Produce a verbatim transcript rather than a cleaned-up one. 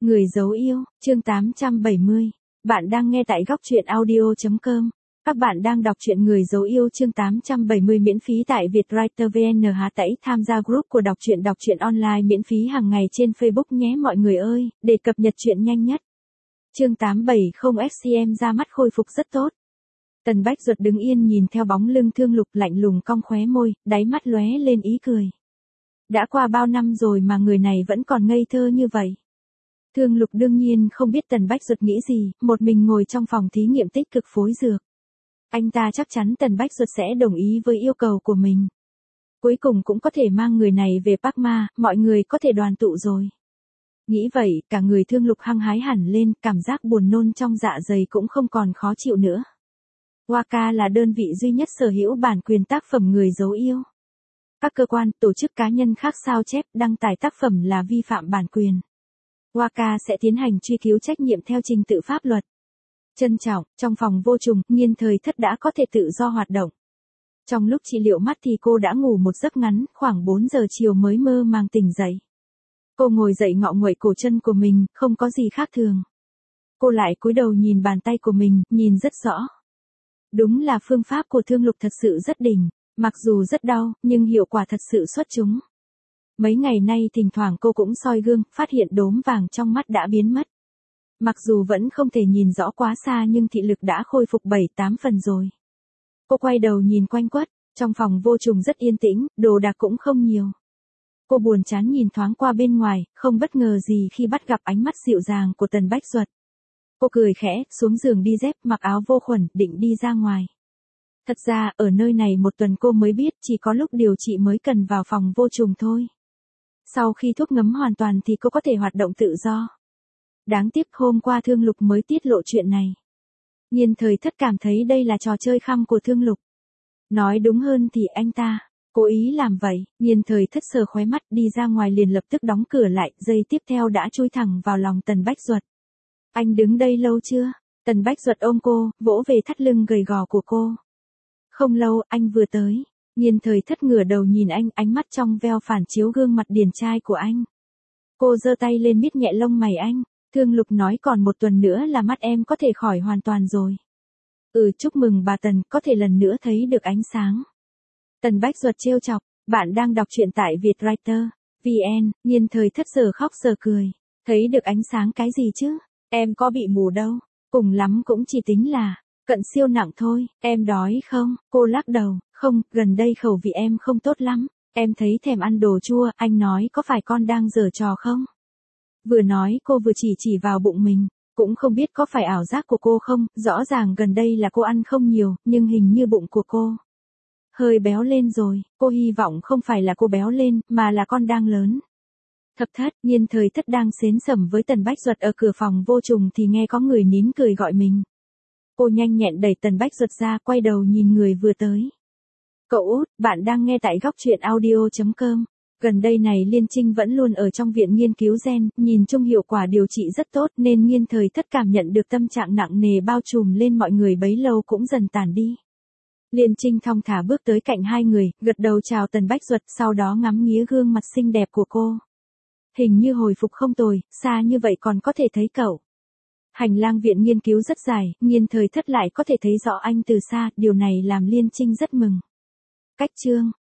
Người dấu yêu, chương tám trăm bảy mươi. Bạn đang nghe tại góc truyện audio chấm com. Các bạn đang đọc truyện Người dấu yêu chương tám trăm bảy mươi miễn phí tại Vietwriter vê en. Há tẩy tham gia group của đọc truyện đọc truyện online miễn phí hàng ngày trên Facebook nhé mọi người ơi, để cập nhật truyện nhanh nhất. Chương tám trăm bảy mươi xê em ra mắt khôi phục rất tốt. Tần Bách Duật đứng yên nhìn theo bóng lưng Thương Lục lạnh lùng cong khóe môi, đáy mắt lóe lên ý cười. Đã qua bao năm rồi mà người này vẫn còn ngây thơ như vậy. Thương Lục đương nhiên không biết Tần Bách Duật nghĩ gì, một mình ngồi trong phòng thí nghiệm tích cực phối dược. Anh ta chắc chắn Tần Bách Duật sẽ đồng ý với yêu cầu của mình. Cuối cùng cũng có thể mang người này về Park Ma, mọi người có thể đoàn tụ rồi. Nghĩ vậy, cả người Thương Lục hăng hái hẳn lên, cảm giác buồn nôn trong dạ dày cũng không còn khó chịu nữa. Waka là đơn vị duy nhất sở hữu bản quyền tác phẩm Người dấu yêu. Các cơ quan, tổ chức cá nhân khác sao chép, đăng tải tác phẩm là vi phạm bản quyền. Waka sẽ tiến hành truy cứu trách nhiệm theo trình tự pháp luật. Trân trọng, trong phòng vô trùng, Nghiên Thời Thất đã có thể tự do hoạt động. Trong lúc trị liệu mắt thì cô đã ngủ một giấc ngắn, khoảng bốn giờ chiều mới mơ màng tỉnh dậy. Cô ngồi dậy ngọ nguậy cổ chân của mình, không có gì khác thường. Cô lại cúi đầu nhìn bàn tay của mình, nhìn rất rõ. Đúng là phương pháp của Thương Lục thật sự rất đỉnh, mặc dù rất đau, nhưng hiệu quả thật sự xuất chúng. Mấy ngày nay thỉnh thoảng cô cũng soi gương, phát hiện đốm vàng trong mắt đã biến mất. Mặc dù vẫn không thể nhìn rõ quá xa nhưng thị lực đã khôi phục bảy tám phần rồi. Cô quay đầu nhìn quanh quất, trong phòng vô trùng rất yên tĩnh, đồ đạc cũng không nhiều. Cô buồn chán nhìn thoáng qua bên ngoài, không bất ngờ gì khi bắt gặp ánh mắt dịu dàng của Tần Bách Duật. Cô cười khẽ, xuống giường đi dép, mặc áo vô khuẩn, định đi ra ngoài. Thật ra, ở nơi này một tuần cô mới biết chỉ có lúc điều trị mới cần vào phòng vô trùng thôi. Sau khi thuốc ngấm hoàn toàn thì cô có thể hoạt động tự do. Đáng tiếc hôm qua Thương Lục mới tiết lộ chuyện này. Nghiên Thời Thất cảm thấy đây là trò chơi khăm của Thương Lục. Nói đúng hơn thì anh ta cố ý làm vậy. Nghiên Thời Thất sờ khóe mắt đi ra ngoài liền lập tức đóng cửa lại, giây tiếp theo đã chui thẳng vào lòng Tần Bách Duật. Anh đứng đây lâu chưa? Tần Bách Duật ôm cô, vỗ về thắt lưng gầy gò của cô. Không lâu, anh vừa tới. Nghiên Thời Thất ngửa đầu nhìn anh, ánh mắt trong veo phản chiếu gương mặt điển trai của anh. Cô giơ tay lên miết nhẹ lông mày anh. Thương Lục nói còn một tuần nữa là mắt em có thể khỏi hoàn toàn rồi. Ừ, chúc mừng bà Tần, có thể lần nữa thấy được ánh sáng. Tần Bách Duật trêu chọc, bạn đang đọc truyện tại Vietwriter vê en. Nghiên Thời Thất giờ khóc giờ cười. Thấy được ánh sáng cái gì chứ? Em có bị mù đâu. Cùng lắm cũng chỉ tính là cận siêu nặng thôi. Em đói không? Cô lắc đầu. Không, gần đây khẩu vị em không tốt lắm. Em thấy thèm ăn đồ chua, anh nói có phải con đang giở trò không? Vừa nói cô vừa chỉ chỉ vào bụng mình. Cũng không biết có phải ảo giác của cô không, rõ ràng gần đây là cô ăn không nhiều, nhưng hình như bụng của cô hơi béo lên rồi. Cô hy vọng không phải là cô béo lên, mà là con đang lớn. Thập Thất, Nghiên Thời Thất đang xến xẩm với Tần Bách Duật ở cửa phòng vô trùng thì nghe có người nín cười gọi mình. Cô nhanh nhẹn đẩy Tần Bách Duật ra, quay đầu nhìn người vừa tới. Cậu út, bạn đang nghe tại góc truyện audio chấm com. Gần đây này Liên Trinh vẫn luôn ở trong viện nghiên cứu gen, nhìn chung hiệu quả điều trị rất tốt nên Nghiên Thời Thất cảm nhận được tâm trạng nặng nề bao trùm lên mọi người bấy lâu cũng dần tản đi. Liên Trinh thong thả bước tới cạnh hai người, gật đầu chào Tần Bách Duật, sau đó ngắm nghía gương mặt xinh đẹp của cô. Hình như hồi phục không tồi, xa như vậy còn có thể thấy cậu. Hành lang viện nghiên cứu rất dài, Nghiên Thời Thất lại có thể thấy rõ anh từ xa, điều này làm Liên Trinh rất mừng. Cách chương